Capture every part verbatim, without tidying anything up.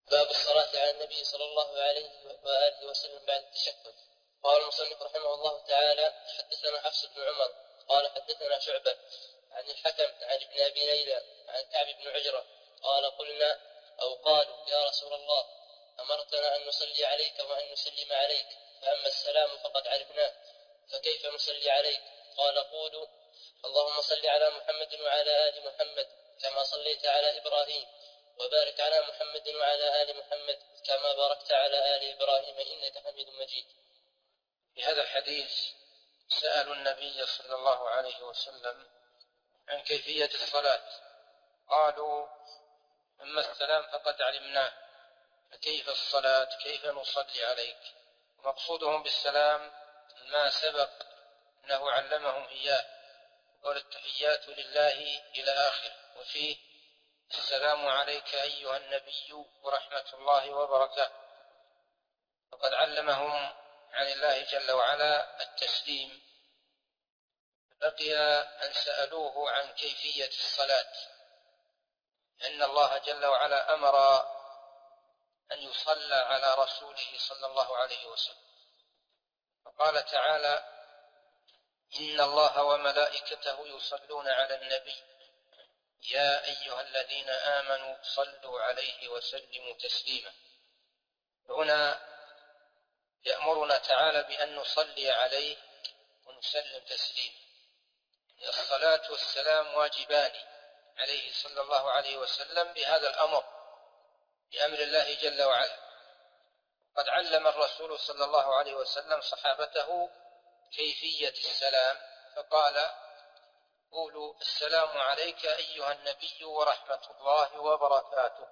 باب الصلاة على النبي صلى الله عليه وآله وسلم بعد التشهد. قال المصنف رحمه الله تعالى: حدثنا حفص بن عمر قال حدثنا شعبة عن الحكم عن ابن أبي ليلى عن كعب بن عجرة قال: قلنا أو قالوا يا رسول الله، أمرتنا أن نصلي عليك وأن نسلم عليك، فأما السلام فقد عرفناه، فكيف نصلي عليك؟ قال: قولوا اللهم صل على محمد وعلى آل محمد كما صليت على إبراهيم، وبارك على محمد وعلى آل محمد كما باركت على آل إبراهيم إنك حميد مجيد. في هذا الحديث سألوا النبي صلى الله عليه وسلم عن كيفية الصلاة، قالوا: أما السلام فقد علمناه، فكيف الصلاة؟ كيف نصلي عليك؟ مقصودهم بالسلام ما سبق أنه علمهم إياه، قال: التحيات لله إلى آخر، وفيه: السلام عليك أيها النبي ورحمة الله وبركاته. فقد علمهم عن الله جل وعلا التسليم. بقي أن سألوه عن كيفية الصلاة، أن الله جل وعلا أمر أن يصلى على رسوله صلى الله عليه وسلم، فقال تعالى: إن الله وملائكته يصلون على النبي يا أيها الذين آمنوا صلوا عليه وسلموا تسليما. هنا يأمرنا تعالى بأن نصلي عليه ونسلم تسليما. الصلاة والسلام واجبان عليه صلى الله عليه وسلم بهذا الأمر، بأمر الله جل وعلا. قد علم الرسول صلى الله عليه وسلم صحابته كيفية السلام، فقال: قولوا السلام عليك أيها النبي ورحمة الله وبركاته.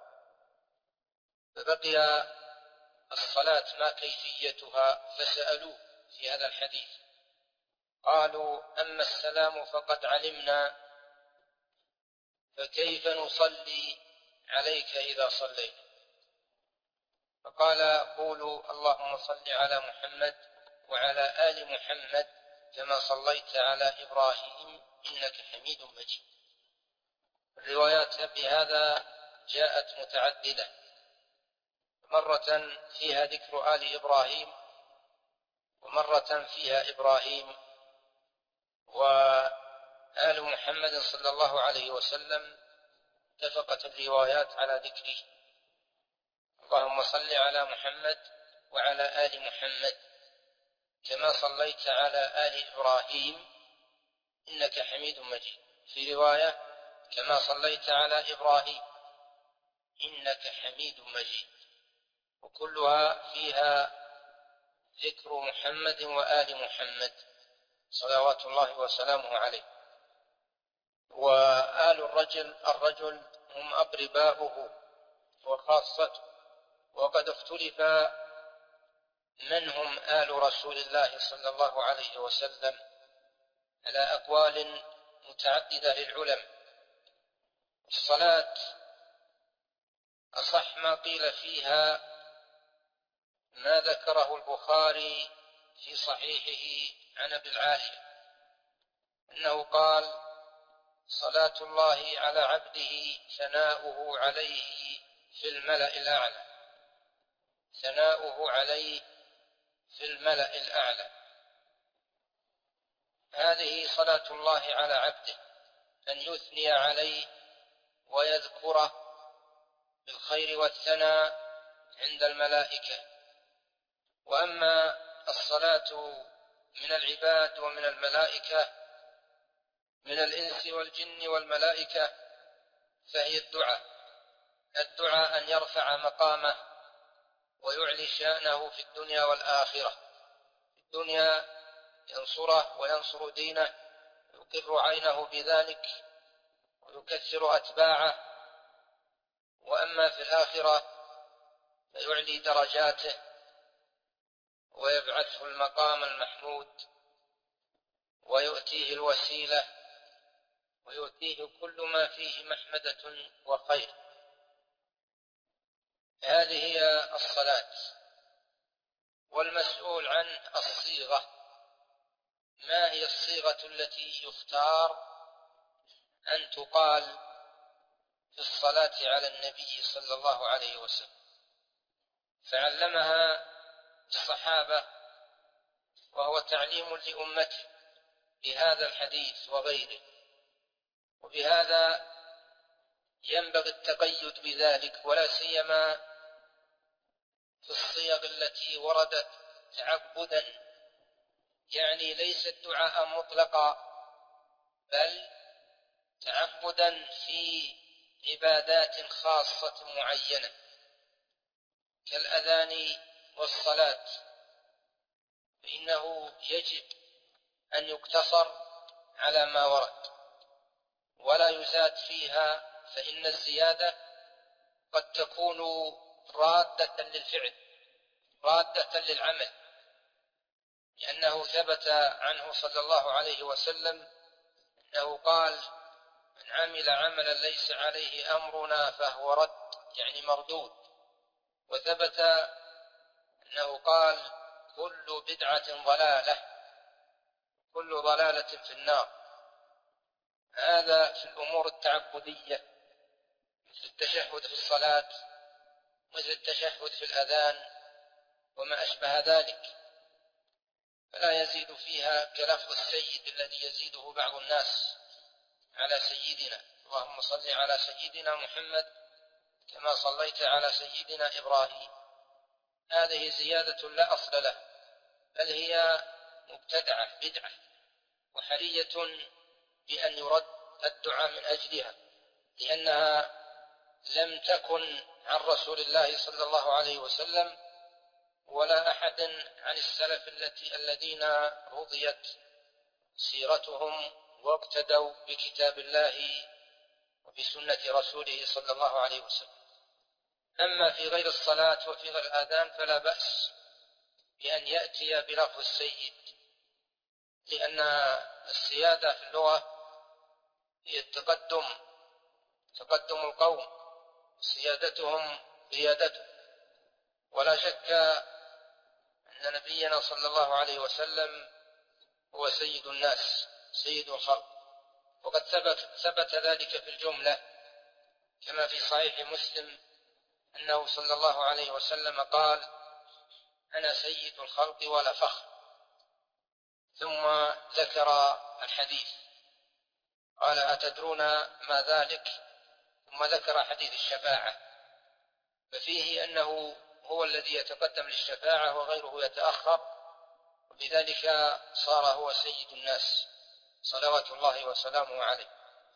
فبقي الصلاة ما كيفيتها، فسألوه في هذا الحديث، قالوا: أما السلام فقد علمنا، فكيف نصلي عليك إذا صلينا؟ فقال: قولوا اللهم صل على محمد وعلى آل محمد كما صليت على إبراهيم إنك حميد مجيد. الروايات بهذا جاءت متعددة، مرة فيها ذكر آل إبراهيم، ومرة فيها إبراهيم وآل محمد صلى الله عليه وسلم. اتفقت الروايات على ذكره: اللهم صل على محمد وعلى آل محمد كما صليت على آل إبراهيم إنك حميد مجيد. في رواية: كما صليت على إبراهيم إنك حميد مجيد. وكلها فيها ذكر محمد وآل محمد صلوات الله وسلامه عليه. وآل الرجل الرجل هم أقرباؤه وخاصته، وقد اختلف من هم آل رسول الله صلى الله عليه وسلم على أقوال متعددة للعلماء. الصلاة أصح ما قيل فيها ما ذكره البخاري في صحيحه عن أبي العالية، أنه قال: صلاة الله على عبده ثناؤه عليه في الملأ الأعلى، ثناؤه عليه في الملأ الأعلى. هذه صلاة الله على عبده، أن يثني عليه ويذكره بالخير والثناء عند الملائكة. وأما الصلاة من العباد ومن الملائكة، من الإنس والجن والملائكة، فهي الدعاء، الدعاء أن يرفع مقامه ويعلي شأنه في الدنيا والآخرة. في الدنيا ينصره وينصر دينه، يقر عينه بذلك ويكثر أتباعه. وأما في الآخرة فيعلي درجاته ويبعثه المقام المحمود ويؤتيه الوسيلة ويؤتيه كل ما فيه محمدة وخير. هذه هي الصلاة. والمسؤول عن الصيغة، ما هي الصيغة التي يختار أن تقال في الصلاة على النبي صلى الله عليه وسلم؟ فعلمها الصحابة، وهو تعليم لأمته بهذا الحديث وغيره، وبهذا ينبغي التقيد بذلك، ولا سيما في الصيغ التي وردت تعبدا، يعني ليست دعاء مطلقا بل تعبدا في عبادات خاصة معينة كالأذان والصلاة، فإنه يجب أن يقتصر على ما ورد ولا يزاد فيها، فإن الزيادة قد تكون رادة للفعل رادة للعمل، لأنه ثبت عنه صلى الله عليه وسلم أنه قال: من عمل عملا ليس عليه أمرنا فهو رد، يعني مردود. وثبت أنه قال: كل بدعة ضلالة، كل ضلالة في النار. هذا في الأمور التعبدية مثل التشهد في الصلاة، مثل التشهد في الأذان وما أشبه ذلك، فلا يزيد فيها كلفظ السيد الذي يزيده بعض الناس على سيدنا: اللهم صل على سيدنا محمد كما صليت على سيدنا إبراهيم. هذه زيادة لا أصل له، بل هي مبتدعة بدعة، وحرية بأن يرد الدعاء من أجلها، لأنها لم تكن عن رسول الله صلى الله عليه وسلم ولا أحد عن السلف التي الذين رضيت سيرتهم واقتدوا بكتاب الله وبسنة رسوله صلى الله عليه وسلم. أما في غير الصلاة وفي غير الآذان فلا بأس بأن يأتي بلفظ السيد، لأن السيادة في اللغة هي التقدم، تقدم القوم، سيادتهم زيادته. ولا شك أن نبينا صلى الله عليه وسلم هو سيد الناس، سيد الخلق، وقد ثبت, ثبت ذلك في الجملة، كما في صحيح مسلم أنه صلى الله عليه وسلم قال: أنا سيد الخلق ولا فخر. ثم ذكر الحديث، قال: أتدرون ما ذلك؟ ثم ذكر حديث الشفاعة، ففيه أنه هو الذي يتقدم للشفاعة وغيره يتأخر، وبذلك صار هو سيد الناس صلوات الله وسلامه عليه.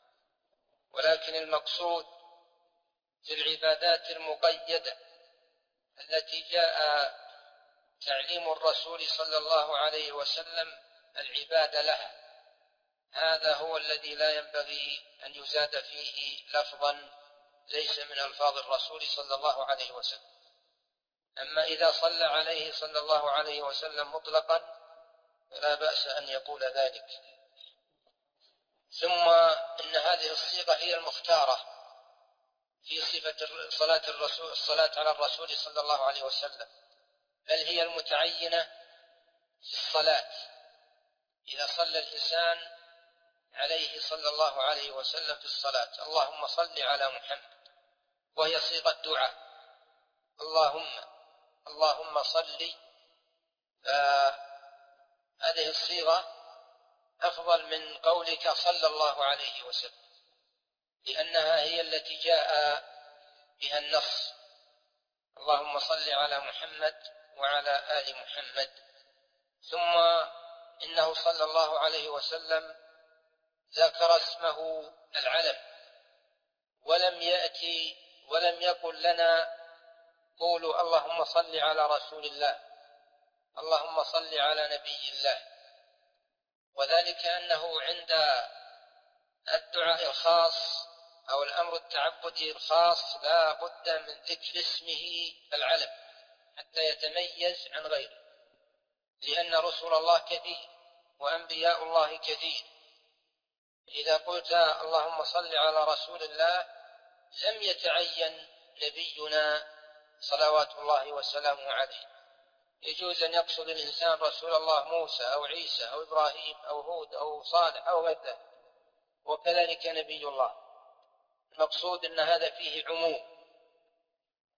ولكن المقصود في العبادات المقيدة التي جاء تعليم الرسول صلى الله عليه وسلم العبادة لها، هذا هو الذي لا ينبغي أن يزاد فيه لفظا ليس من ألفاظ الرسول صلى الله عليه وسلم. أما إذا صلى عليه صلى الله عليه وسلم مطلقا فلا بأس أن يقول ذلك. ثم إن هذه الصيغة هي المختارة في صفة صلاة الرسول، الصلاة على الرسول صلى الله عليه وسلم، بل هي المتعينة في الصلاة. إذا صلى الإنسان عليه صلى الله عليه وسلم في الصلاة: اللهم صل على محمد، وهي صيغة دعاء، اللهم اللهم صل، فهذه الصيغة أفضل من قولك صلى الله عليه وسلم، لأنها هي التي جاء بها النص: اللهم صل على محمد وعلى آل محمد. ثم إنه صلى الله عليه وسلم ذكر اسمه العلم، ولم يأتي ولم يقل لنا قولوا اللهم صل على رسول الله، اللهم صل على نبي الله. وذلك أنه عند الدعاء الخاص أو الأمر التعبدي الخاص لا بد من ذكر اسمه العلم حتى يتميز عن غيره، لأن رسول الله كثير وأنبياء الله كثير. إذا قلت اللهم صل على رسول الله لم يتعين نبينا صلوات الله وسلامه عليه. يجوز أن يقصد الإنسان رسول الله موسى أو عيسى أو إبراهيم أو هود أو صالح أو غير ذلك، وكذلك نبي الله. المقصود أن هذا فيه عموم،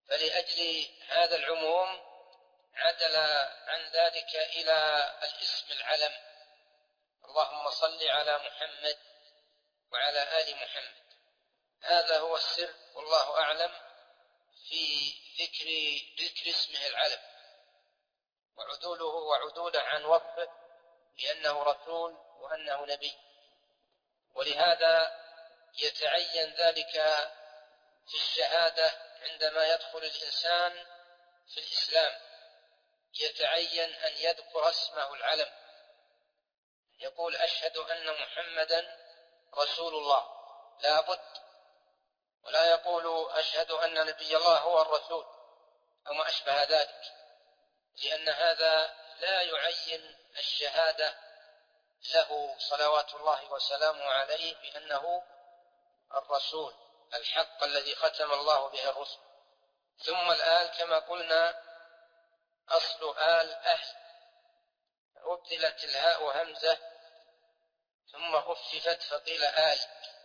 فلأجل هذا العموم عدل عن ذلك إلى الاسم العلم: اللهم صل على محمد وعلى آل محمد. هذا هو السر والله أعلم في ذكر ذكر اسمه العلم وعدوله وعدوله عن وصفه بأنه رسول وأنه نبي. ولهذا يتعين ذلك في الشهادة عندما يدخل الإنسان في الإسلام، يتعين أن يذكر اسمه العلم، يقول أشهد أن محمدا رسول الله، لا بد، ولا يقول أشهد أن نبي الله هو الرسول أو ما أشبه ذلك، لأن هذا لا يعين الشهادة له صلوات الله وسلامه عليه بأنه الرسول الحق الذي ختم الله به الرسل. ثم الآل كما قلنا أصل آل أهل، أبدلت الهاء همزة ثم خففت فقيل آل،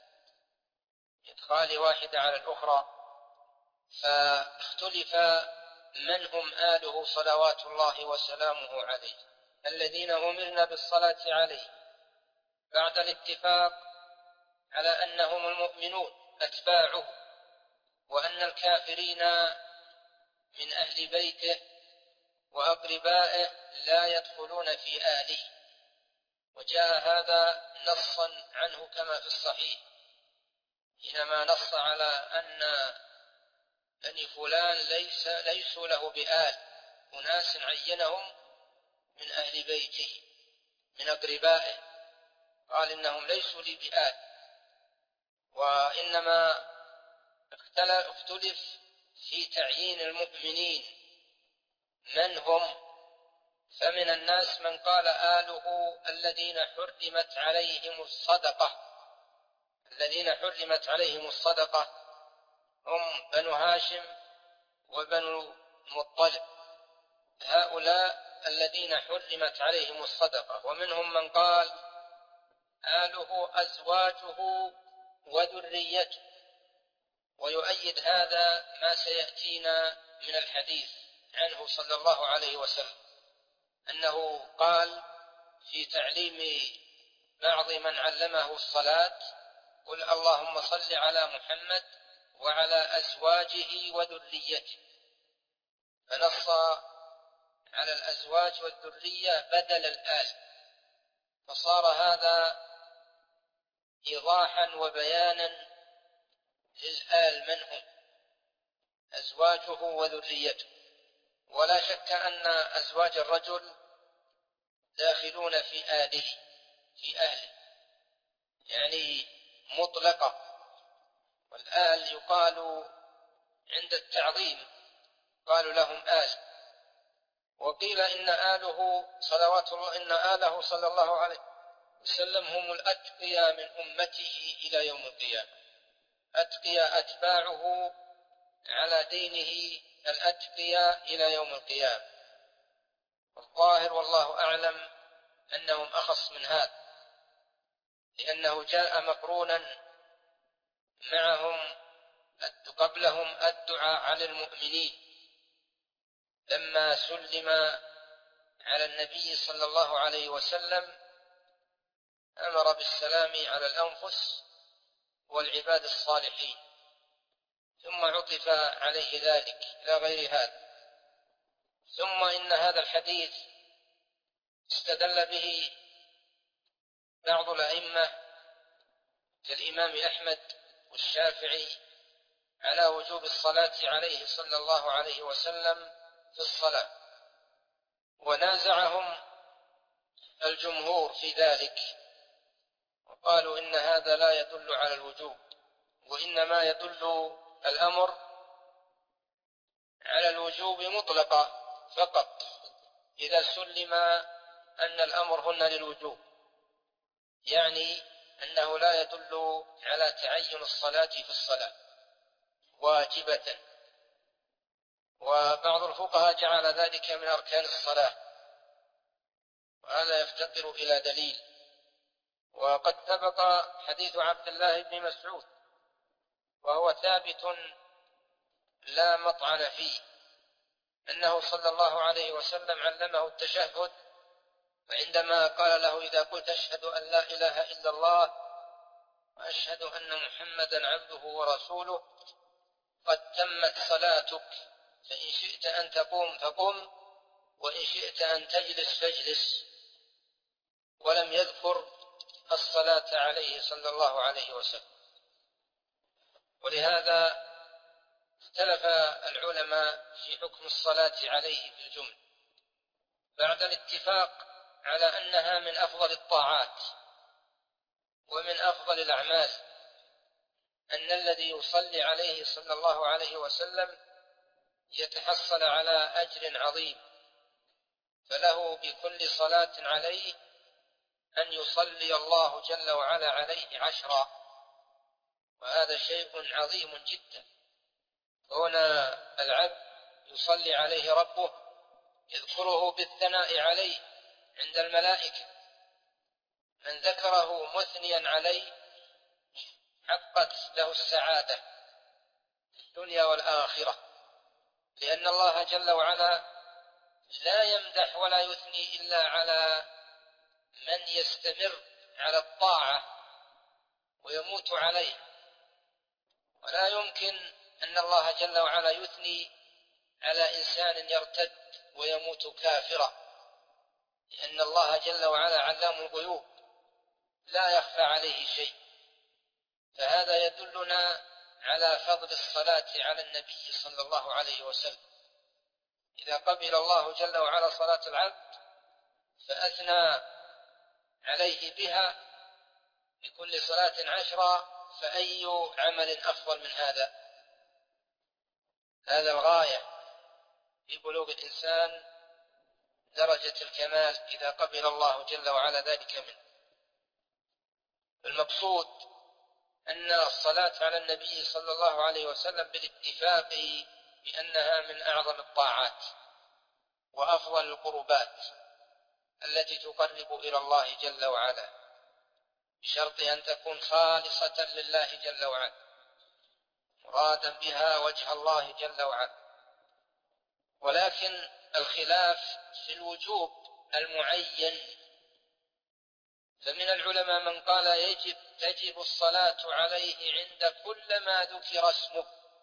إدخال واحدة على الأخرى، فاختلف من هم آله صلوات الله وسلامه عليه. الذين أمرنا بالصلاة عليه بعد الاتفاق على أنهم المؤمنون أتباعه، وأن الكافرين من أهل بيته وأقربائه لا يدخلون في آله، وجاء هذا نصا عنه كما في الصحيح حينما نص على أن بني فلان ليس ليسوا له بآل، أناس عينهم من أهل بيته من أقربائه، قال إنهم ليسوا لي بآل، وإنما اختلف في تعيين المؤمنين من هم. فمن الناس من قال آله الذين حرمت عليهم الصدقة، الذين حرمت عليهم الصدقة هم بنو هاشم وبنو المطلب، هؤلاء الذين حرمت عليهم الصدقة. ومنهم من قال آله أزواجه وذريته، ويؤيد هذا ما سيأتينا من الحديث عنه صلى الله عليه وسلم، أنه قال في تعليم بعض من علمه الصلاة: قل اللهم صل على محمد وعلى أزواجه وذريته، فنص على الأزواج والذرية بدل الآل، فصار هذا إيضاحا وبيانا للآل من هم أزواجه وذريته. ولا شك أن أزواج الرجل داخلون في آله في أهله، يعني مطلقة. والآل يقال عند التعظيم قالوا لهم آل، وقيل إن آله صلوات الله إن آله صلى الله عليه وسلم هم الأتقياء من أمته إلى يوم القيامة، أتقياء أتباعه على دينه الأتقياء إلى يوم القيامة. الظاهر والله أعلم أنهم أخص من هذا، لأنه جاء مقرونا معهم قبلهم الدعاء على المؤمنين لما سلم على النبي صلى الله عليه وسلم، أمر بالسلام على الأنفس والعباد الصالحين، ثم عطف عليه ذلك إلى غير هذا. ثم إن هذا الحديث استدل به بعض الأئمة كالإمام أحمد والشافعي على وجوب الصلاة عليه صلى الله عليه وسلم في الصلاة، ونازعهم الجمهور في ذلك وقالوا إن هذا لا يدل على الوجوب، وإنما يدل الأمر على الوجوب مطلقا فقط إذا سلم أن الأمر هن للوجوب، يعني أنه لا يدل على تعين الصلاة في الصلاة واجبة. وبعض الفقهاء جعل ذلك من أركان الصلاة، وهذا يفتقر إلى دليل. وقد سبق حديث عبد الله بن مسعود وهو ثابت لا مطعن فيه، أنه صلى الله عليه وسلم علمه التشهد، وعندما قال له إذا قلت أشهد أن لا إله إلا الله وأشهد أن محمدا عبده ورسوله قد تمت صلاتك، فإن شئت أن تقوم فقم، وإن شئت أن تجلس فاجلس، ولم يذكر الصلاة عليه صلى الله عليه وسلم. ولهذا اختلف العلماء في حكم الصلاة عليه في الجملة بعد الاتفاق على أنها من أفضل الطاعات ومن أفضل الأعمال، أن الذي يصلي عليه صلى الله عليه وسلم يتحصل على أجر عظيم، فله بكل صلاة عليه أن يصلي الله جل وعلا عليه عشرا، وهذا شيء عظيم جدا. هنا العبد يصلي عليه ربه، يذكره بالثناء عليه عند الملائكة، من ذكره مثنيا عليه حقت له السعادة في الدنيا والآخرة، لأن الله جل وعلا لا يمدح ولا يثني إلا على من يستمر على الطاعة ويموت عليه، ولا يمكن أن الله جل وعلا يثني على إنسان يرتد ويموت كافرا، لأن الله جل وعلا علام الغيوب لا يخفى عليه شيء. فهذا يدلنا على فضل الصلاة على النبي صلى الله عليه وسلم. إذا قبل الله جل وعلا صلاة العبد فأثنى عليه بها بكل صلاة عشرة، فأي عمل أفضل من هذا؟ هذا الغاية في بلوغ الإنسان درجة الكمال إذا قبل الله جل وعلا ذلك منه. المقصود أن الصلاة على النبي صلى الله عليه وسلم بالاتفاق بأنها من أعظم الطاعات وأفضل القربات التي تقرب إلى الله جل وعلا، بشرط أن تكون خالصة لله جل وعلا مرادا بها وجه الله جل وعلا. ولكن الخلاف في الوجوب المعين، فمن العلماء من قال يجب تجب الصلاة عليه عند كل ما ذكر اسمه،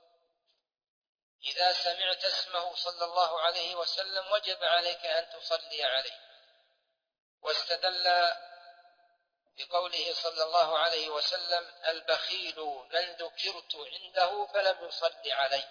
إذا سمعت اسمه صلى الله عليه وسلم وجب عليك أن تصلي عليه، واستدل بقوله صلى الله عليه وسلم البخيل من ذكرت عنده فلم يصلي عليه.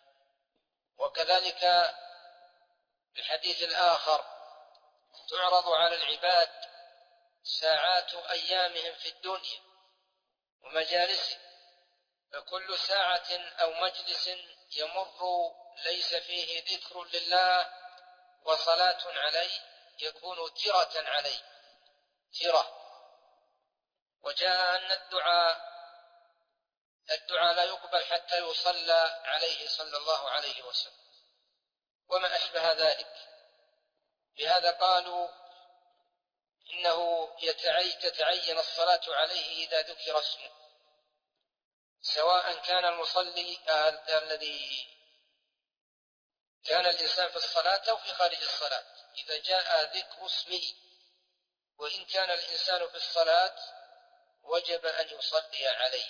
وكذلك الحديث الآخر تعرض على العباد ساعات أيامهم في الدنيا ومجالسهم، فكل ساعة أو مجلس يمر ليس فيه ذكر لله وصلاة عليه يكون ترة عليه، ترة. وجاء أن الدعاء الدعاء لا يقبل حتى يصلى عليه صلى الله عليه وسلم وما أشبه ذلك. بهذا قالوا إنه تتعين الصلاة عليه إذا ذكر اسمه، سواء كان المصلي الذي كان الإنسان في الصلاة أو في خارج الصلاة، إذا جاء ذكر اسمه، وإن كان الإنسان في الصلاة وجب أن يصلي عليه.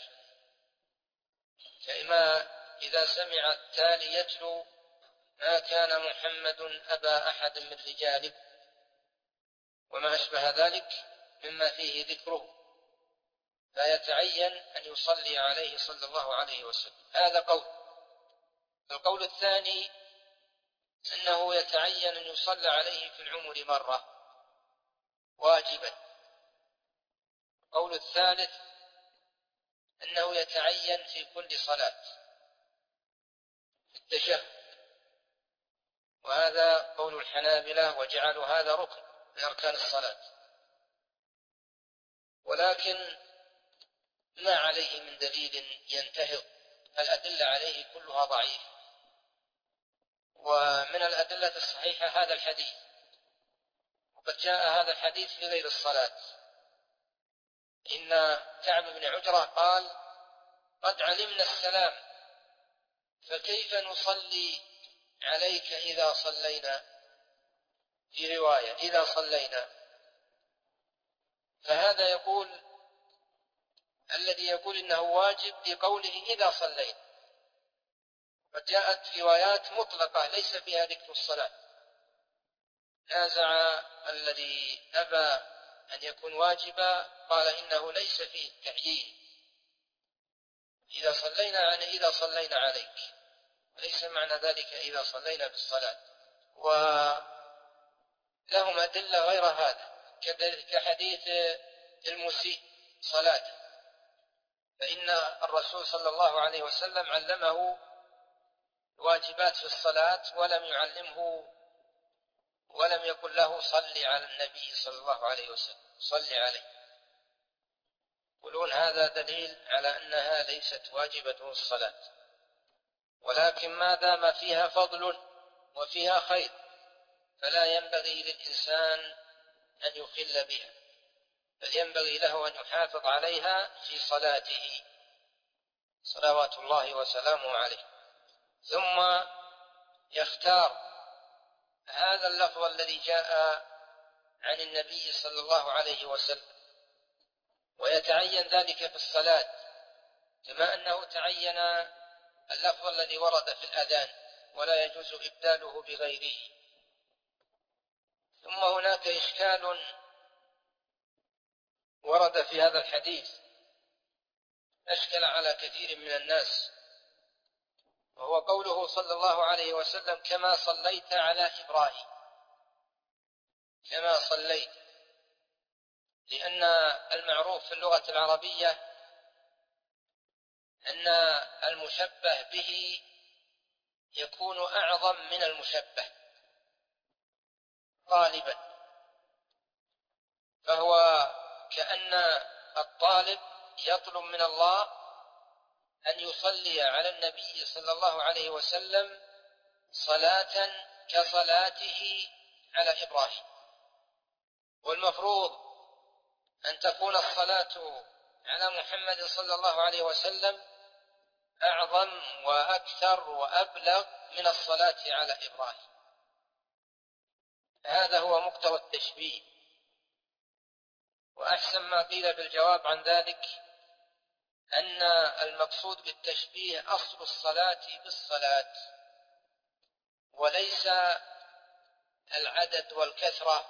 فإما إذا سمع التالي يتلو ما كان محمد أبا أحد من رجالكم وما أشبه ذلك مما فيه ذكره، فيتعين أن يصلي عليه صلى الله عليه وسلم. هذا قول. القول الثاني أنه يتعين أن يصلى عليه في العمر مرة واجبا. القول الثالث أنه يتعين في كل صلاة في التشهد، وهذا قول الحنابلة وجعلوا هذا ركن من أركان الصلاة، ولكن ما عليه من دليل ينتهض، الأدلة عليه كلها ضعيفة. ومن الأدلة الصحيحة هذا الحديث، وقد جاء هذا الحديث في غير الصلاة. إن كعب بن عجرة قال قد علمنا السلام فكيف نصلي عليك إذا صلينا؟ في رواية إذا صلينا. فهذا يقول الذي يقول إنه واجب بقوله إذا صلينا، وجاءت روايات مطلقة ليس فيها ذكر الصلاة. نازع الذي أبى أن يكون واجبا، قال إنه ليس فيه التعيين، إذا صلينا يعني إذا صلينا عليك، ليس معنى ذلك إذا صلينا بالصلاة. ولهم أدلة غير هذا كحديث المسيء صلاته، فإن الرسول صلى الله عليه وسلم علمه واجبات في الصلاة ولم يعلمه ولم يقل له صلي على النبي صلى الله عليه وسلم، صلي عليه. يقولون هذا دليل على أنها ليست واجبة الصلاة، ولكن ما دام فيها فضل وفيها خير فلا ينبغي للإنسان أن يخل بها، بل ينبغي له أن يحافظ عليها في صلاته صلوات الله وسلامه عليه. ثم يختار هذا اللفظ الذي جاء عن النبي صلى الله عليه وسلم، ويتعين ذلك في الصلاة كما أنه تعين اللفظ الذي ورد في الأذان، ولا يجوز إبداله بغيره. ثم هناك إشكال ورد في هذا الحديث أشكل على كثير من الناس، وهو قوله صلى الله عليه وسلم كما صليت على إبراهيم، كما صليت، لأن المعروف في اللغة العربية أن المشبه به يكون أعظم من المشبه غالبا، فهو كأن الطالب يطلب من الله أن يصلي على النبي صلى الله عليه وسلم صلاة كصلاته على إبراهيم، والمفروض أن تكون الصلاة على محمد صلى الله عليه وسلم أعظم وأكثر وأبلغ من الصلاة على إبراهيم. هذا هو مقتضى التشبيه، وأحسن ما قيل بالجواب عن ذلك أن المقصود بالتشبيه أصل الصلاة بالصلاة، وليس العدد والكثرة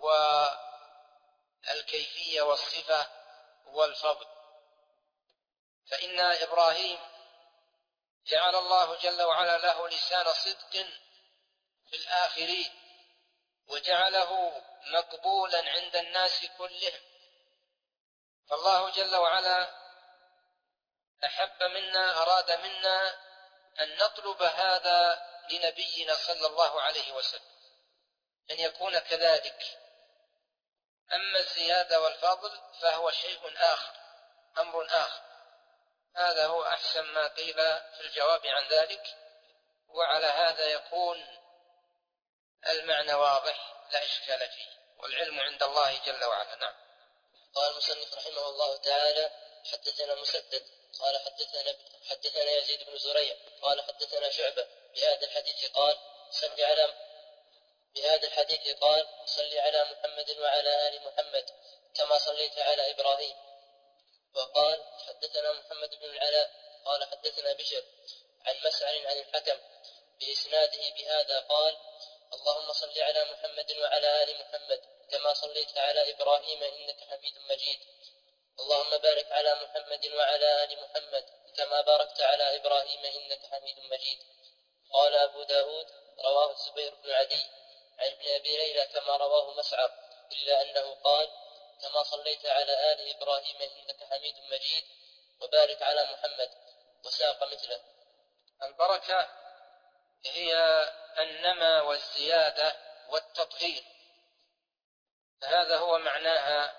والكيفية والصفة والفضل. فإن إبراهيم جعل الله جل وعلا له لسان صدق في الآخرين، وجعله مقبولا عند الناس كلهم، فالله جل وعلا أحب منا، أراد منا أن نطلب هذا لنبينا صلى الله عليه وسلم، أن يكون كذلك. أما الزيادة والفضل فهو شيء آخر، أمر آخر. هذا هو أحسن ما قيل في الجواب عن ذلك، وعلى هذا يكون المعنى واضح لا إشكال فيه، والعلم عند الله جل وعلا. نعم. قال المصنف رحمه الله تعالى حدثنا مسدد قال حدثنا حدثنا يزيد بن زريع قال حدثنا شعبة بهذا الحديث قال صل على بهذا الحديث قال صل على محمد وعلى آل محمد كما صليت على إبراهيم. وقال حدثنا محمد بن العلاء قال حدثنا بشر عن مسعر عن الحكم بإسناده بهذا قال اللهم صل على محمد وعلى آل محمد كما صليت على إبراهيم إنك حميد مجيد. اللهم بارك على محمد وعلى آل محمد كما باركت على إبراهيم إنك حميد مجيد. قال أبو داود رواه الزبير بن عدي عن ابن أبي ليلى كما رواه مسعر، إلا أنه قال كما صليت على آل إبراهيم إنك حميد مجيد وبارك على محمد، وساق مثله. البركة هي النمى والزيادة والتطهير، هذا هو معناها.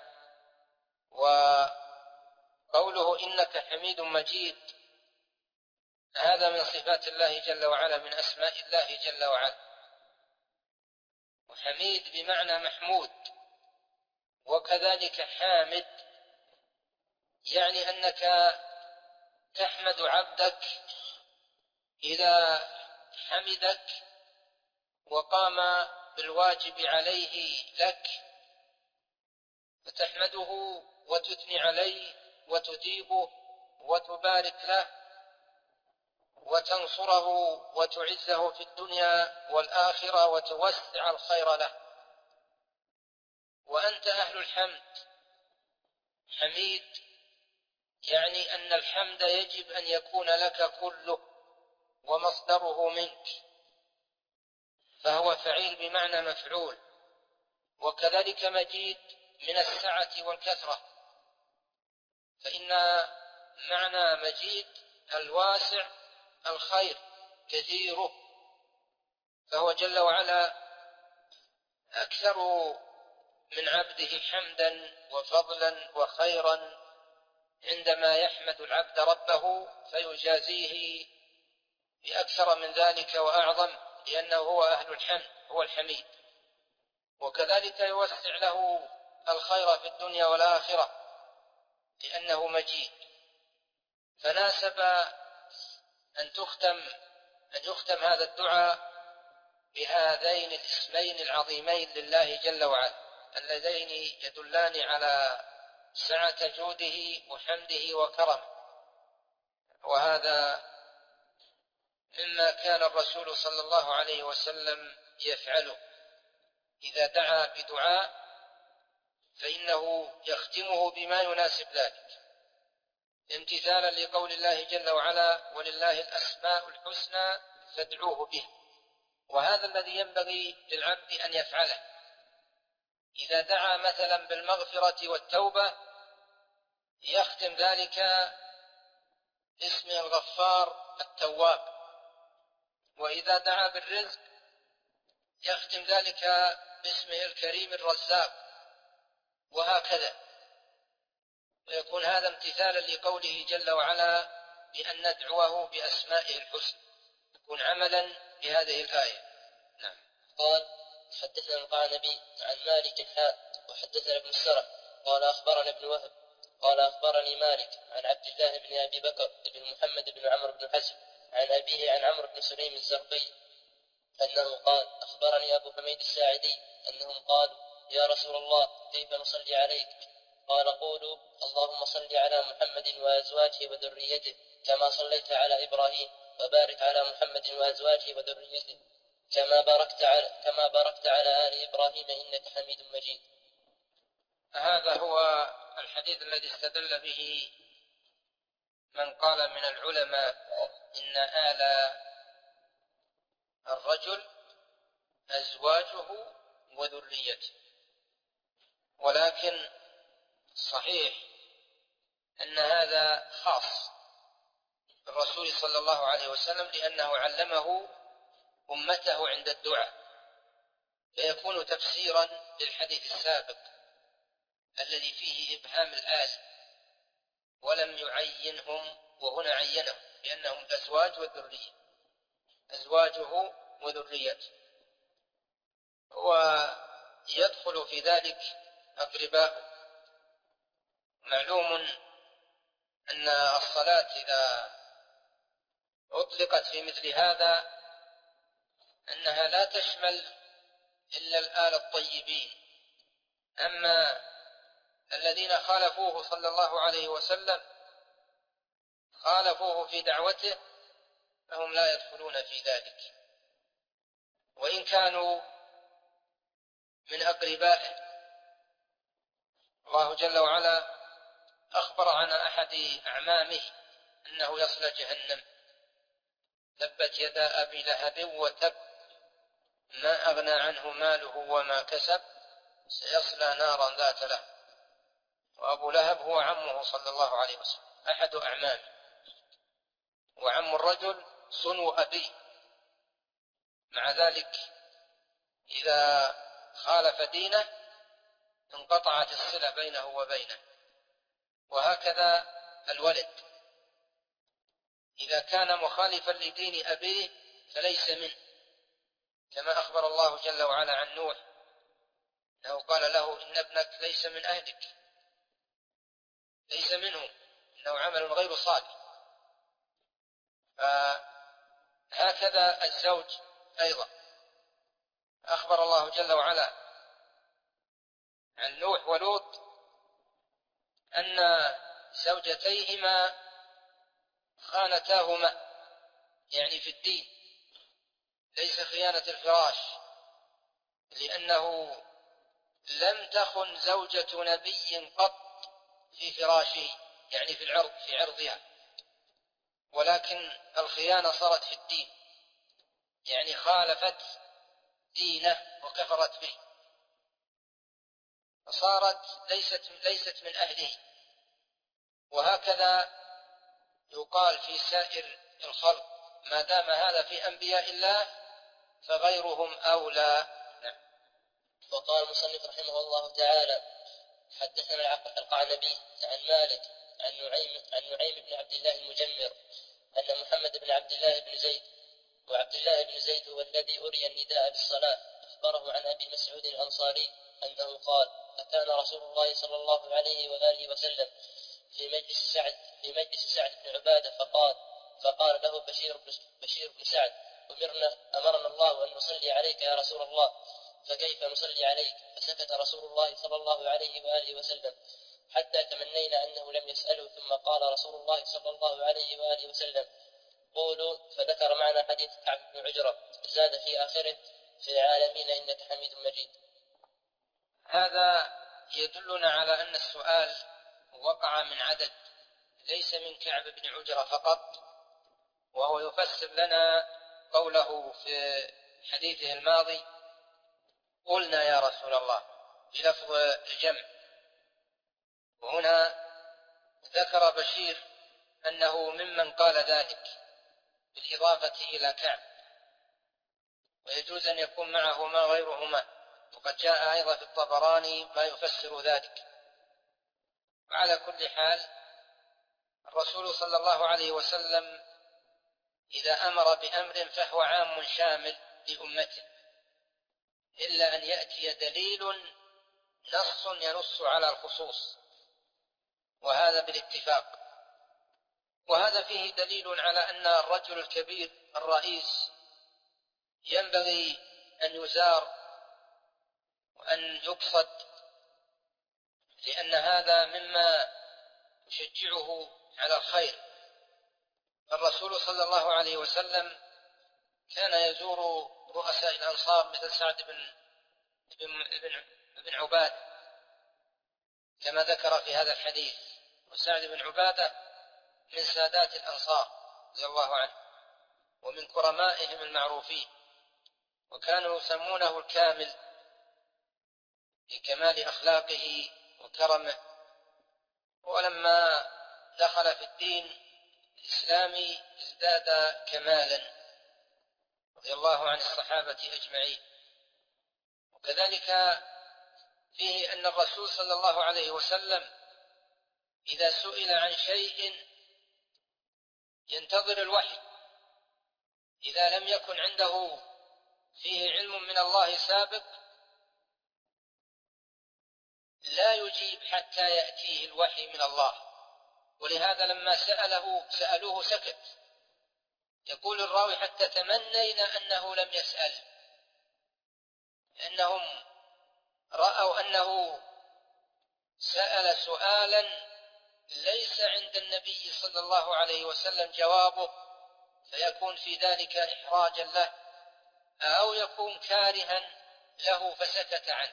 وقوله إنك حميد مجيد هذا من صفات الله جل وعلا، من أسماء الله جل وعلا. وحميد بمعنى محمود، وكذلك حامد يعني أنك تحمد عبدك إذا حمدك وقام بالواجب عليه لك فتحمده وتثني عليه وتجيبه وتبارك له وتنصره وتعزه في الدنيا والآخرة وتوسع الخير له. وأنت أهل الحمد حميد، يعني أن الحمد يجب أن يكون لك كله ومصدره منك، فهو فعيل بمعنى مفعول. وكذلك مجيد من السعة والكثرة، فإن معنى مجيد الواسع الخير كثيره، فهو جل وعلا أكثر من عبده حمدا وفضلا وخيرا عندما يحمد العبد ربه فيجازيه بأكثر من ذلك وأعظم، لأنه هو أهل الحمد، هو الحميد. وكذلك يوسع له الخير في الدنيا والآخرة لأنه مجيد. فناسب أن تختم أن يختم هذا الدعاء بهذين الاسمين العظيمين لله جل وعلا، اللذين يدلان على سعة جوده وحمده وكرمه. وهذا مما كان الرسول صلى الله عليه وسلم يفعله إذا دعا بدعاء، فإنه يختمه بما يناسب ذلك، امتثالا لقول الله جل وعلا: ولله الأسماء الحسنى فادعوه به. وهذا الذي ينبغي للعبد أن يفعله إذا دعا مثلا بالمغفرة والتوبة، يختم ذلك باسمه الغفار التواب. وإذا دعا بالرزق يختم ذلك باسمه الكريم الرزاق، وهكذا. ويكون هذا امتثالا لقوله جل وعلا بأن ندعوه بأسمائه الحسنى، يكون عملا بهذه الآية. نعم. قال: حدثنا القعنبي عن مالك حاء وحدثنا ابن السرح قال أخبرنا ابن وهب قال أخبرني مالك عن عبد الله بن أبي بكر بن محمد بن عمرو بن حزم عن أبيه عن عمرو بن سليم الزرقي أنه قال: أخبرني أبو حميد الساعدي أنهم قالوا: يا رسول الله، كيف نصلي عليك؟ قال: قولوا: اللهم صل على محمد وأزواجه وذريته كما صليت على إبراهيم، وبارك على محمد وأزواجه وذريته كما باركت على كما باركت على آل إبراهيم إنك حميد مجيد. هذا هو الحديث الذي استدل به من قال من العلماء إن آل الرجل أزواجه وذريته. ولكن صحيح أن هذا خاص بالرسول صلى الله عليه وسلم، لأنه علمه أمته عند الدعاء، فيكون تفسيرا للحديث السابق الذي فيه إبهام الآل ولم يعينهم، وهنا عينهم لأنهم الأزواج والذرية، أزواجه وذريته. ويدخل في ذلك أقرباء. معلوم أن الصلاة إذا أطلقت في مثل هذا أنها لا تشمل إلا الآل الطيبين، أما الذين خالفوه صلى الله عليه وسلم خالفوه في دعوته فهم لا يدخلون في ذلك، وإن كانوا من أقربائه. الله جل وعلا أخبر عن أحد أعمامه أنه يصلى جهنم: تبت يدا أبي لهب وتب ما أغنى عنه ماله وما كسب سيصلى نارا ذات لهب. وأبو لهب هو عمه صلى الله عليه وسلم، أحد أعمامه، وعم الرجل صنو أبيه. مع ذلك إذا خالف دينه انقطعت الصلة بينه وبينه. وهكذا الولد إذا كان مخالفا لدين أبيه فليس منه، كما أخبر الله جل وعلا عن نوح أنه قال له: إن ابنك ليس من أهلك، ليس منه، إنه عمل غير صالح. هكذا الزوج أيضا. أخبر الله جل وعلا عن نوح ولوط أن زوجتيهما خانتاهما، يعني في الدين، ليس خيانة الفراش، لأنه لم تخن زوجة نبي قط في فراشه، يعني في العرض في عرضها، ولكن الخيانة صارت في الدين، يعني خالفت دينه وكفرت به، فصارت ليست ليست من أهله. وهكذا يقال في سائر الخلق، ما دام هذا في أنبياء الله فغيرهم أولى. نعم. وقال المصنف رحمه الله تعالى: حدثنا القعنبي عن مالك عن نعيم عن نعيم بن عبد الله المجمر أن محمد بن عبد الله بن زيد، وعبد الله بن زيد هو الذي أري النداء بالصلاة، أخبره عن أبي مسعود الأنصاري أنه قال: أتانا رسول الله صلى الله عليه وآله وسلم في مجلس سعد في مجلس سعد بن عبادة فقال فقال له بشير بن بشير بن سعد: أمرنا أمرنا الله أن نصلي عليك يا رسول الله، فكيف نصلي عليك؟ فسكت رسول الله صلى الله عليه وآله وسلم حتى تمنينا أنه لم يسأله، ثم قال رسول الله صلى الله عليه وآله وسلم: قولوا. فذكر معنا حديث كعب بن عجرة، زاد في آخره: في العالمين إنك حميد مجيد. هذا يدلنا على أن السؤال وقع من عدد، ليس من كعب بن عجرة فقط، وهو يفسر لنا قوله في حديثه الماضي: قلنا يا رسول الله، بلفظ الجمع. وهنا ذكر بشير أنه ممن قال ذلك بالإضافة إلى كعب، ويجوز أن يكون معهما غيرهما، وقد جاء أيضا في الطبراني ما يفسر ذلك. وعلى كل حال، الرسول صلى الله عليه وسلم إذا أمر بأمر فهو عام شامل لأمته، إلا أن يأتي دليل نص ينص على الخصوص، وهذا بالاتفاق. وهذا فيه دليل على أن الرجل الكبير الرئيس ينبغي أن يزار وأن يقصد، لأن هذا مما يشجعه على الخير. الرسول صلى الله عليه وسلم كان يزور رؤساء الأنصار مثل سعد بن بن بن عبادة كما ذكر في هذا الحديث. وسعد بن عبادة من سادات الأنصار رضي الله عنه، ومن كرمائهم المعروفين، وكانوا يسمونه الكامل لكمال أخلاقه وكرمه. ولما دخل في الدين الإسلامي ازداد كمالا رضي الله عن الصحابة أجمعين. وكذلك فيه أن الرسول صلى الله عليه وسلم إذا سئل عن شيء ينتظر الوحي، إذا لم يكن عنده فيه علم من الله سابق لا يجيب حتى يأتيه الوحي من الله. ولهذا لما سأله سألوه سكت. يقول الراوي: حتى تمنينا أنه لم يسأل، لأنهم رأوا أنه سأل سؤالا ليس عند النبي صلى الله عليه وسلم جوابه، فيكون في ذلك إحراجا له، أو يكون كارها له فسكت عنه.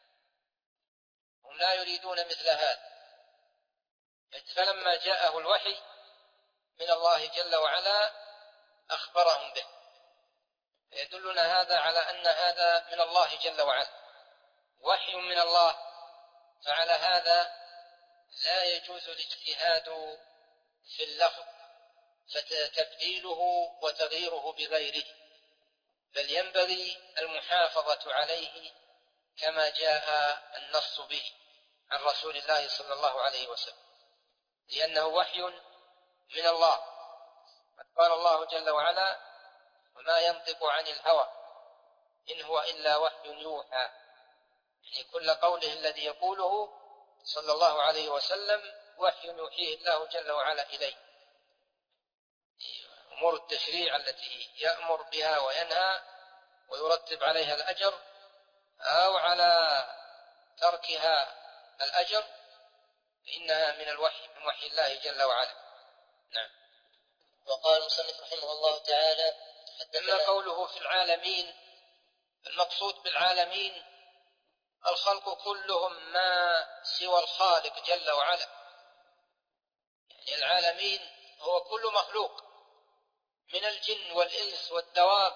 هم لا يريدون مثل هذا. فلما جاءه الوحي من الله جل وعلا أخبرهم به. يدلنا هذا على أن هذا من الله جل وعلا، وحي من الله. فعلى هذا لا يجوز الاجتهاد في اللفظ فتبديله وتغييره بغيره، بل ينبغي المحافظة عليه كما جاء النص به عن رسول الله صلى الله عليه وسلم، لأنه وحي من الله. قال الله جل وعلا: وما ينطق عن الهوى إن هو إلا وحي يوحى. يعني كل قوله الذي يقوله صلى الله عليه وسلم وحي يوحيه الله جل وعلا إليه. أمور التشريع التي يأمر بها وينهى ويرتب عليها الأجر، أو على تركها الأجر، فإنها من الوحي، من وحي الله جل وعلا. نعم. وقال المصنف رحمه الله تعالى: أما قوله في العالمين، المقصود بالعالمين الخلق كلهم ما سوى الخالق جل وعلا. يعني العالمين هو كل مخلوق من الجن والإنس والدواب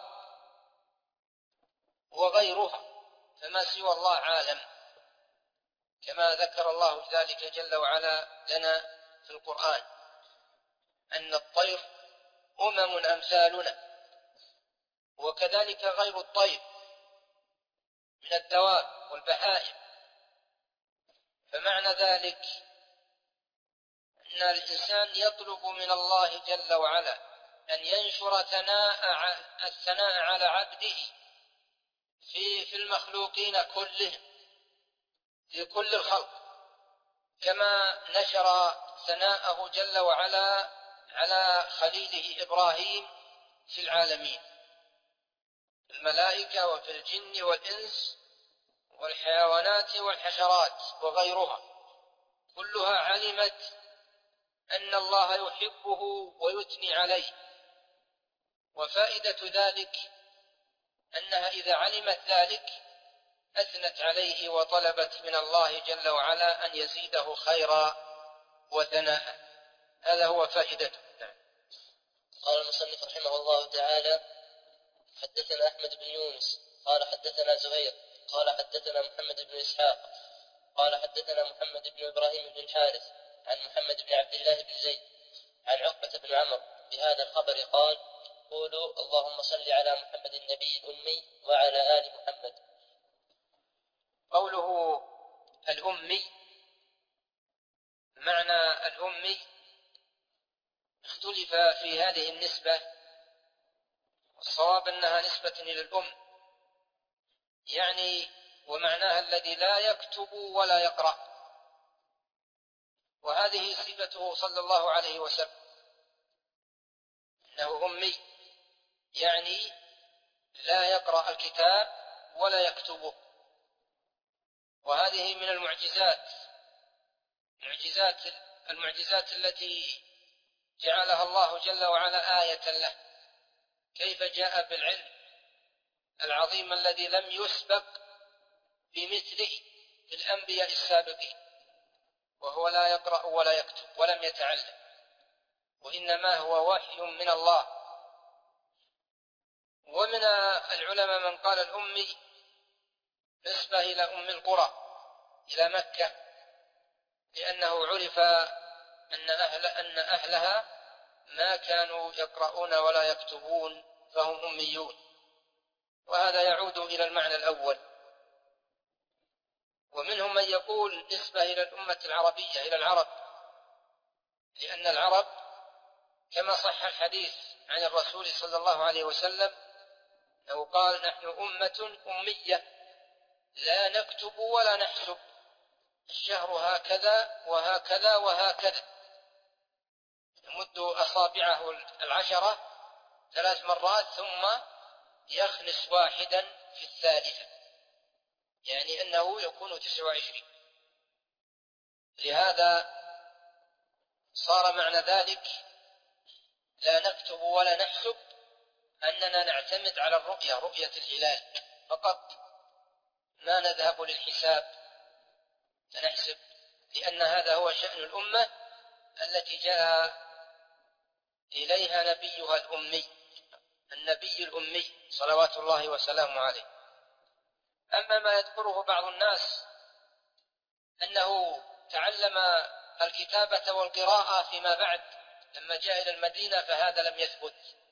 وغيرها، فما سوى الله عالم، كما ذكر الله ذلك جل وعلا لنا في القرآن، أن الطير أمم أمثالنا، وكذلك غير الطير من الدواب والبهائم. فمعنى ذلك أن الإنسان يطلب من الله جل وعلا أن ينشر ثناء الثناء على عبده في في المخلوقين كلهم، في كل الخلق، كما نشر ثناءه جل وعلا على خليله إبراهيم في العالمين، الملائكة وفي الجن والإنس والحيوانات والحشرات وغيرها، كلها علمت أن الله يحبه ويثني عليه. وفائدة ذلك أنها إذا علمت ذلك أثنت عليه وطلبت من الله جل وعلا أن يزيده خيرا وثناء. هذا هو فائدته. قال المصنف رحمه الله تعالى: حدثنا أحمد بن يونس قال حدثنا زهير قال حدثنا محمد بن إسحاق قال حدثنا محمد بن إبراهيم بن الحارث عن محمد بن عبد الله بن زيد عن عقبة بن عمرو بهذا الخبر قال: قولوا اللهم صل على محمد النبي الأمي وعلى آل محمد. قوله الأمي، معنى الأمي اختلف في هذه النسبة، والصواب أنها نسبة إلى الأم، يعني ومعناها الذي لا يكتب ولا يقرأ، وهذه صفته صلى الله عليه وسلم، إنه أمي، يعني لا يقرأ الكتاب ولا يكتبه. وهذه من المعجزات، معجزات المعجزات التي جعلها الله جل وعلا آية له، كيف جاء بالعلم العظيم الذي لم يسبق بمثله في الأنبياء السابقين، وهو لا يقرأ ولا يكتب ولم يتعلم، وإنما هو وحي من الله. ومن العلماء من قال الأمي نسبة إلى أم القرى، إلى مكة، لأنه عرف أن, أهل أن أهلها ما كانوا يقرؤون ولا يكتبون فهم أميون، وهذا يعود إلى المعنى الأول. ومنهم من يقول نسبة إلى الأمة العربية، إلى العرب، لأن العرب كما صح الحديث عن الرسول صلى الله عليه وسلم أنه قال: نحن أمة أمية لا نكتب ولا نحسب، الشهر هكذا وهكذا وهكذا، يمد أصابعه العشرة ثلاث مرات ثم يخنس واحدا في الثالثة، يعني أنه يكون تسع وعشرين. لهذا صار معنى ذلك لا نكتب ولا نحسب أننا نعتمد على الرؤية، رؤية الهلال فقط، ما نذهب للحساب فنحسب، لأن هذا هو شأن الأمة التي جاء إليها نبيها الأمي، النبي الأمي صلوات الله وسلامه عليه. أما ما يذكره بعض الناس أنه تعلم الكتابة والقراءة فيما بعد لما جاء إلى المدينة، فهذا لم يثبت.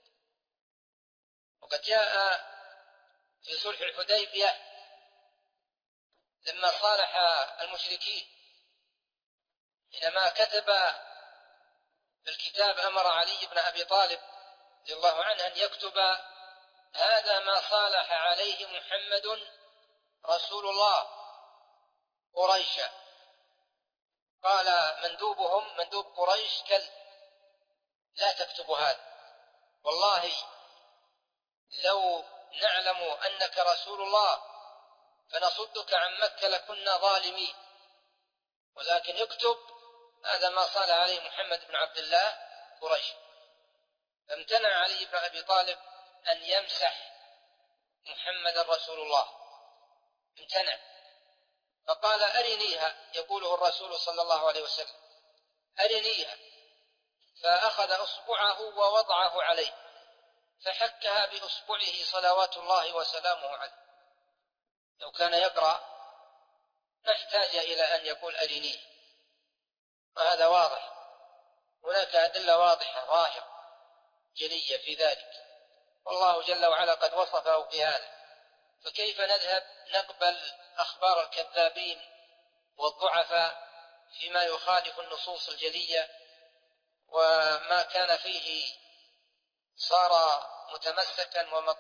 وقد جاء في صلح الحديبية لما صالح المشركين، حينما كتب الكتاب أمر علي بن أبي طالب رضي الله عنه أن يكتب: هذا ما صالح عليه محمد رسول الله قريشا. قال مندوبهم، مندوب قريش: كل لا تكتب هذا، والله لو نعلم أنك رسول الله فنصدك عن مكة لكنا ظالمين، ولكن اكتب هذا ما صال عليه محمد بن عبد الله قريش. فامتنع علي بن أبي طالب أن يمسح محمد رسول الله، امتنع، فقال أرنيها، يقوله الرسول صلى الله عليه وسلم، أرنيها. فأخذ أصبعه ووضعه عليه فحكها بأصبعه صلوات الله وسلامه عليه. لو كان يقرأ ما احتاج إلى أن يقول أرنيه، وهذا واضح. هناك أدلة واضحة ظاهرة جلية في ذلك، والله جل وعلا قد وصفه بهذا. فكيف نذهب نقبل أخبار الكذابين والضعفاء فيما يخالف النصوص الجلية، وما كان فيه صار متمسكا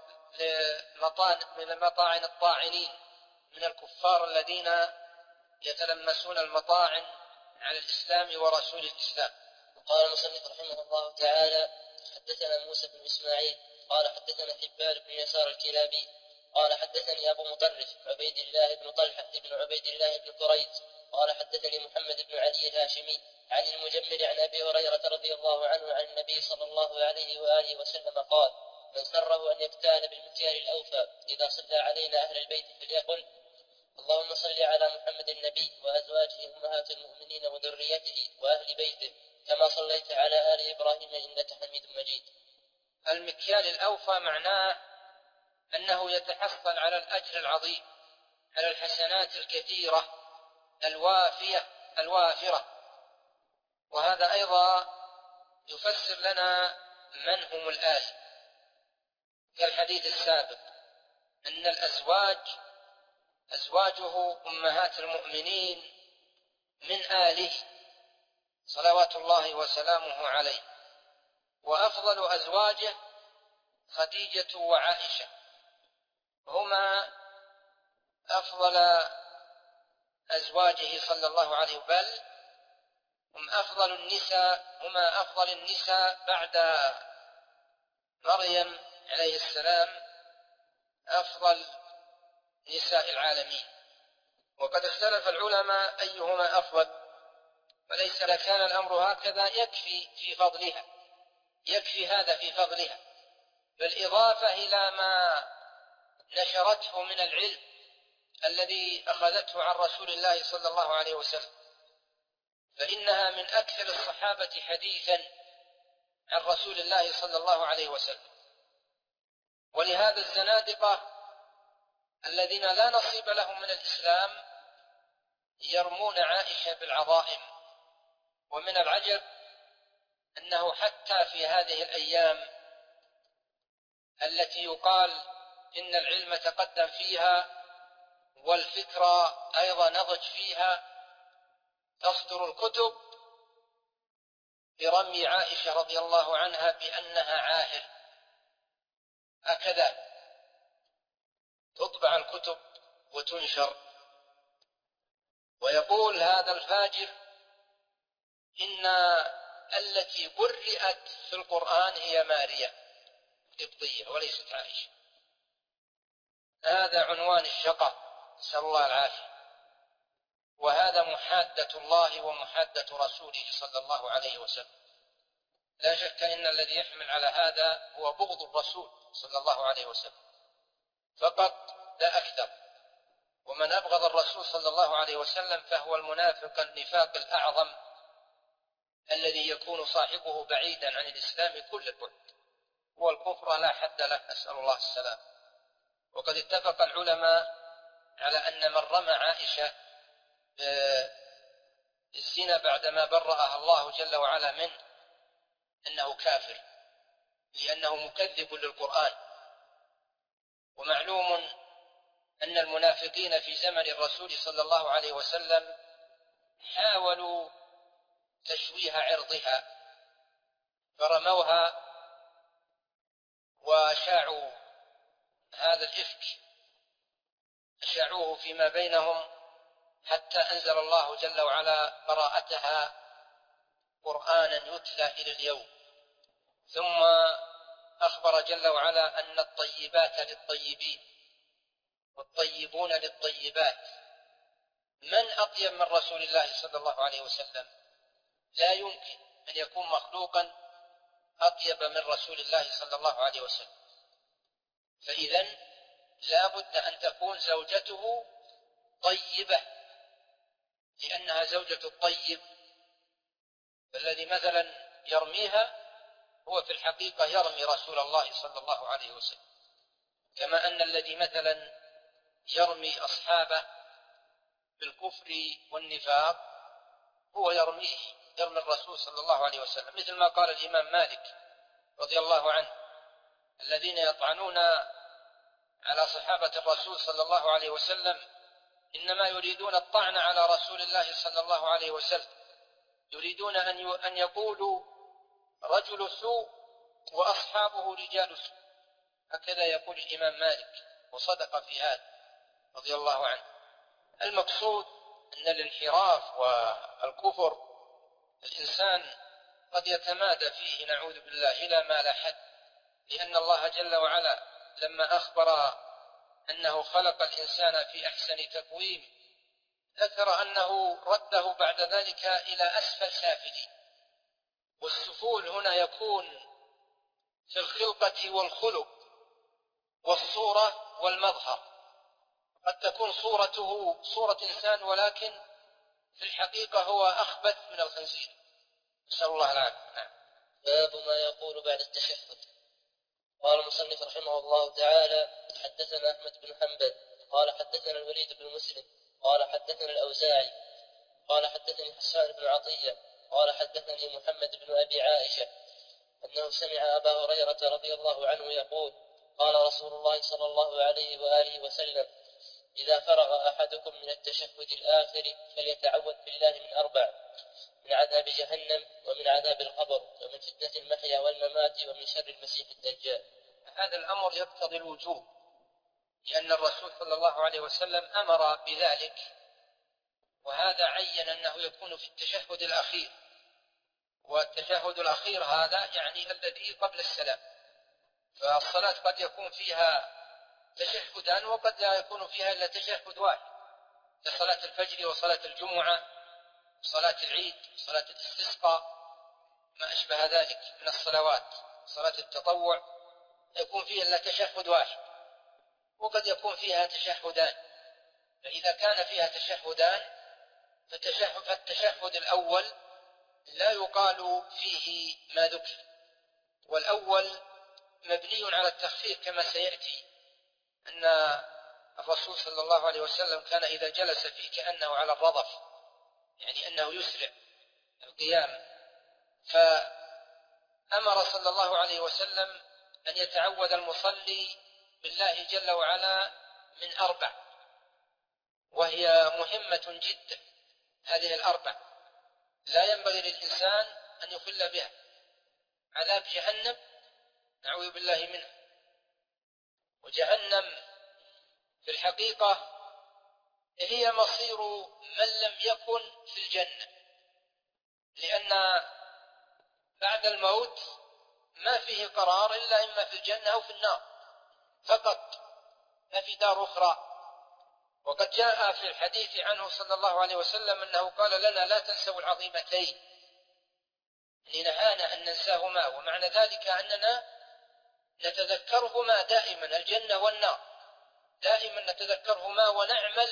من مطاعن الطاعنين من الكفار الذين يتلمسون المطاعن على الإسلام ورسول الإسلام. قال المصنف رحمه الله تعالى: حدثنا موسى بن إسماعيل قال حدثنا حبان بن يسار الكلابي قال حدثني أبو مطرف عبيد الله بن طلحة بن عبيد الله بن قريز قال حدثني محمد بن علي الهاشمي عن المجمل عن أبي هريرة رضي الله عنه عن النبي صلى الله عليه وآله وسلم قال: من سره أن يكتال بالمكيال الأوفى إذا صلى علينا أهل البيت فليقل: اللهم صل على محمد النبي وأزواجه أمهات المؤمنين وذريته وأهل بيته كما صليت على آل إبراهيم إنك حميد مجيد. المكيال الأوفى معناه أنه يتحصل على الأجر العظيم، على الحسنات الكثيرة الوافية الوافرة. وهذا أيضا يفسر لنا من هم الآل، كالحديث السابق أن الأزواج أزواجه أمهات المؤمنين من آله صلوات الله وسلامه عليه، وأفضل أزواجه خديجة وعائشة، هما أفضل أزواجه صلى الله عليه وسلم، بل هم أفضل النساء هما أفضل النساء بعد مريم عليه السلام، أفضل نساء العالمين. وقد اختلف العلماء أيهما أفضل، فليس لكان الأمر هكذا يكفي في فضلها، يكفي هذا في فضلها، بالإضافة إلى ما نشرته من العلم الذي أخذته عن رسول الله صلى الله عليه وسلم، فإنها من أكثر الصحابة حديثا عن رسول الله صلى الله عليه وسلم. ولهذا الزنادقة الذين لا نصيب لهم من الإسلام يرمون عائشة بالعظائم. ومن العجب أنه حتى في هذه الأيام التي يقال إن العلم تقدم فيها والفكرة أيضا نضج فيها، تصدر الكتب برمي عائشة رضي الله عنها بأنها عاهر، هكذا تطبع الكتب وتنشر، ويقول هذا الفاجر إن التي برئت في القرآن هي ماريا قبطية وليست عائشة. هذا عنوان الشقاء، نسأل الله العافية. وهذا محادة الله ومحادة رسوله صلى الله عليه وسلم. لا شك أن الذي يحمل على هذا هو بغض الرسول صلى الله عليه وسلم فقط لا أكثر. ومن أبغض الرسول صلى الله عليه وسلم فهو المنافق النفاق الأعظم الذي يكون صاحبه بعيدا عن الإسلام كل البعد، والكفر لا حد له، نسأل الله السلام. وقد اتفق العلماء على أن من رمى عائشة بالزنا بعدما برأها الله جل وعلا منه أنه كافر، لأنه مكذب للقرآن. ومعلوم أن المنافقين في زمن الرسول صلى الله عليه وسلم حاولوا تشويه عرضها، فرموها وشاعوا هذا الإفك، أشاعوه فيما بينهم حتى أنزل الله جل وعلا براءتها قرآنا يتلى إلى اليوم. ثم أخبر جل وعلا أن الطيبات للطيبين والطيبون للطيبات. من أطيب من رسول الله صلى الله عليه وسلم؟ لا يمكن أن يكون مخلوقا أطيب من رسول الله صلى الله عليه وسلم. فإذن لا بد أن تكون زوجته طيبة، لأنها زوجة الطيب. فالذي مثلا يرميها هو في الحقيقة يرمي رسول الله صلى الله عليه وسلم، كما أن الذي مثلا يرمي أصحابه بالكفر والنفاق هو يرميه يرمي الرسول صلى الله عليه وسلم، مثل ما قال الإمام مالك رضي الله عنه: الذين يطعنون على صحابة الرسول صلى الله عليه وسلم إنما يريدون الطعن على رسول الله صلى الله عليه وسلم، يريدون أن يقولوا رجل سوء وأصحابه رجال سوء. هكذا يقول الإمام مالك، وصدق في هذا رضي الله عنه. المقصود أن الانحراف والكفر الإنسان قد يتمادى فيه نعوذ بالله إلى ما لا حد، لأن الله جل وعلا لما أخبر أنه خلق الإنسان في أحسن تقويم ذكر أنه رده بعد ذلك إلى أسفل سافلين. والسفول هنا يكون في الخلقة والخلق والصورة والمظهر. قد تكون صورته صورة إنسان ولكن في الحقيقة هو أخبث من الخنزير، نسأل الله العافية. نعم. باب ما يقول بعد التشهد. قال المصنف رحمه الله تعالى: حدثنا أحمد بن حنبل قال حدثنا الوليد بن مسلم قال حدثنا الأوزاعي قال حدثني حسان بن عطية قال حدثني محمد بن أبي عائشة أنه سمع أبا هريرة رضي الله عنه يقول: قال رسول الله صلى الله عليه وآله وسلم: إذا فرغ أحدكم من التشهد الآخر فليتعوذ بالله من أربع: من عذاب جهنم ومن عذاب القبر ومن فتنة المحيا والممات ومن شر المسيح الدجال. هذا الأمر يقتضي الوجوب، لأن الرسول صلى الله عليه وسلم أمر بذلك، وهذا عين أنه يكون في التشهد الأخير. والتشهد الأخير هذا يعني الذي قبل السلام، فالصلاة قد يكون فيها تشهدان وقد لا يكون فيها إلا تشهد واحد، كصلاة الفجر وصلاة الجمعة صلاة العيد صلاة الاستسقاء ما أشبه ذلك من الصلوات. صلاة التطوع يكون فيها إلا تشهد واحد، وقد يكون فيها تشهدان. فإذا كان فيها تشهدان فالتشهد الأول لا يقال فيه ما ذكر، والأول مبني على التخفيف كما سيأتي، أن الرسول صلى الله عليه وسلم كان إذا جلس فيه كأنه على الرضف، يعني أنه يسرع القيام. فأمر صلى الله عليه وسلم أن يتعوذ المصلي بالله جل وعلا من أربع، وهي مهمة جدا. هذه الأربع لا ينبغي للإنسان أن يخل بها: عذاب جهنم نعوذ بالله منه، وجهنم في الحقيقة هي مصير من لم يكن في الجنة، لأن بعد الموت ما فيه قرار إلا إما في الجنة أو في النار فقط، ما في دار أخرى. وقد جاء في الحديث عنه صلى الله عليه وسلم أنه قال لنا: لا تنسوا العظيمتين، لنهانا أن ننساهما، ومعنى ذلك أننا نتذكرهما دائما، الجنة والنار دائما نتذكرهما، ونعمل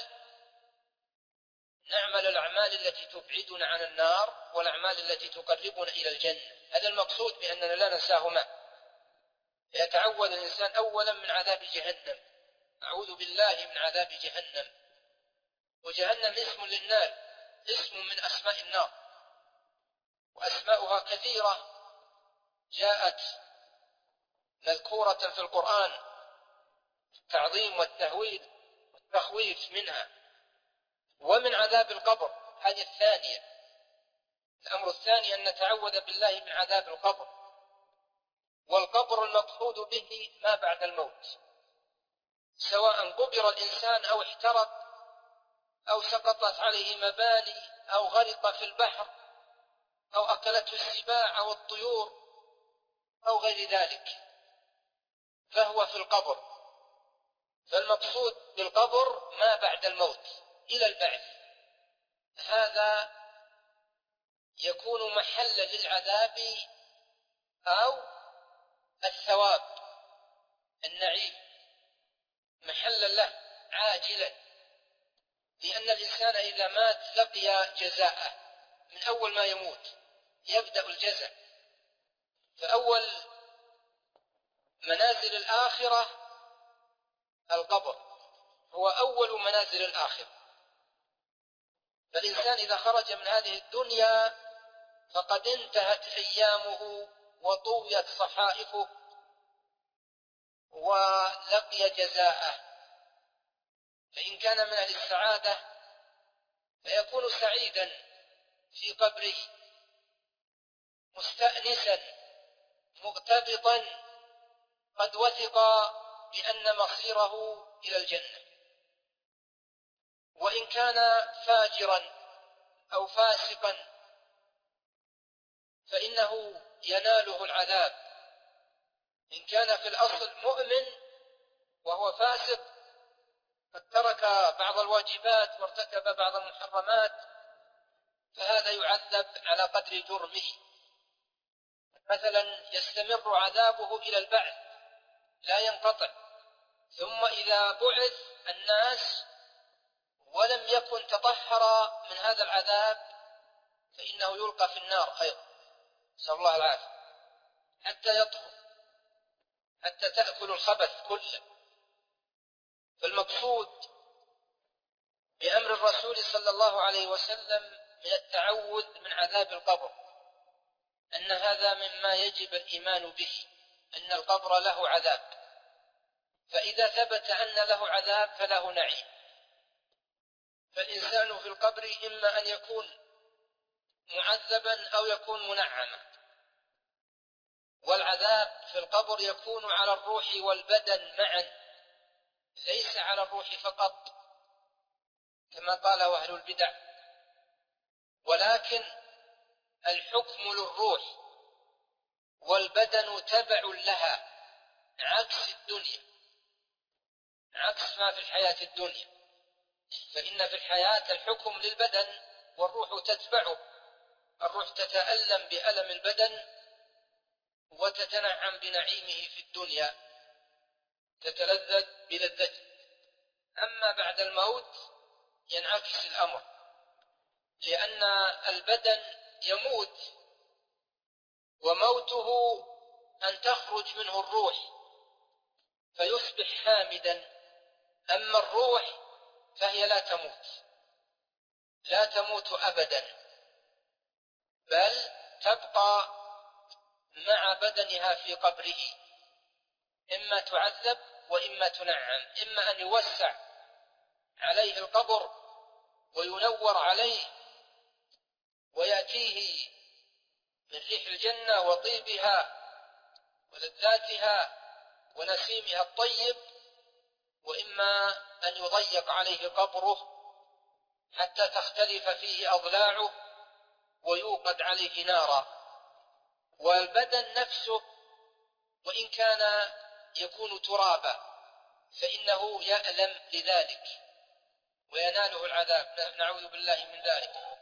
نعمل الأعمال التي تبعدنا عن النار والأعمال التي تقربنا إلى الجنة. هذا المقصود بأننا لا ننساهما. يتعوذ الإنسان أولا من عذاب جهنم: أعوذ بالله من عذاب جهنم. وجهنم اسم للنار، اسم من أسماء النار، وأسماؤها كثيرة جاءت مذكورة في القرآن، التعظيم والتهويل والتخويف منها. ومن عذاب القبر، هذه الثانية. الأمر الثاني أن نتعوذ بالله من عذاب القبر. والقبر المقصود به ما بعد الموت، سواء قبر الإنسان أو احترق أو سقطت عليه مباني أو غرق في البحر أو أكلته السباع أو الطيور أو غير ذلك. فهو في القبر. فالمقصود بالقبر ما بعد الموت إلى البعث، هذا يكون محلا للعذاب أو الثواب النعيم، محلا له عاجلا، لأن الإنسان إذا مات لقي جزاءه من أول ما يموت، يبدأ الجزاء. فأول منازل الآخرة القبر، هو أول منازل الآخرة. فالإنسان إذا خرج من هذه الدنيا فقد انتهت أيامه وطويت صحائفه ولقي جزاءه. فإن كان من أهل السعادة فيكون سعيدا في قبره، مستأنسا مغتبطا، قد وثق بأن مصيره إلى الجنة. وإن كان فاجرا أو فاسقا فإنه يناله العذاب. إن كان في الأصل مؤمن وهو فاسق، قد ترك بعض الواجبات وارتكب بعض المحرمات، فهذا يعذب على قدر جرمه. مثلا يستمر عذابه إلى البعث لا ينقطع، ثم إذا بعث الناس ولم يكن تطهر من هذا العذاب فإنه يلقى في النار أيضا، نسأل الله العافية، حتى يطهر، حتى تأكل الخبث كله. فالمقصود بأمر الرسول صلى الله عليه وسلم من التعوذ من عذاب القبر أن هذا مما يجب الإيمان به، أن القبر له عذاب، فإذا ثبت أن له عذاب فله نعيم. فالإنسان في القبر إما أن يكون معذبا أو يكون منعما. والعذاب في القبر يكون على الروح والبدن معا، ليس على الروح فقط كما قاله أهل البدع، ولكن الحكم للروح والبدن تبع لها، عكس الدنيا، عكس ما في الحياة الدنيا. فإن في الحياة الحكم للبدن والروح تتبعه، الروح تتألم بألم البدن وتتنعم بنعيمه في الدنيا، تتلذذ بلذته. أما بعد الموت ينعكس الأمر، لأن البدن يموت وموته أن تخرج منه الروح فيصبح حامدا، أما الروح فهي لا تموت، لا تموت أبدا، بل تبقى مع بدنها في قبره، إما تعذب وإما تنعم، إما أن يوسع عليه القبر وينور عليه ويأتيه من ريح الجنة وطيبها ولذاتها ونسيمها الطيب، وإما أن يضيق عليه قبره حتى تختلف فيه أضلاعه ويوقد عليه نارا. والبدن نفسه وإن كان يكون ترابا فإنه يألم لذلك ويناله العذاب، نعوذ بالله من ذلك.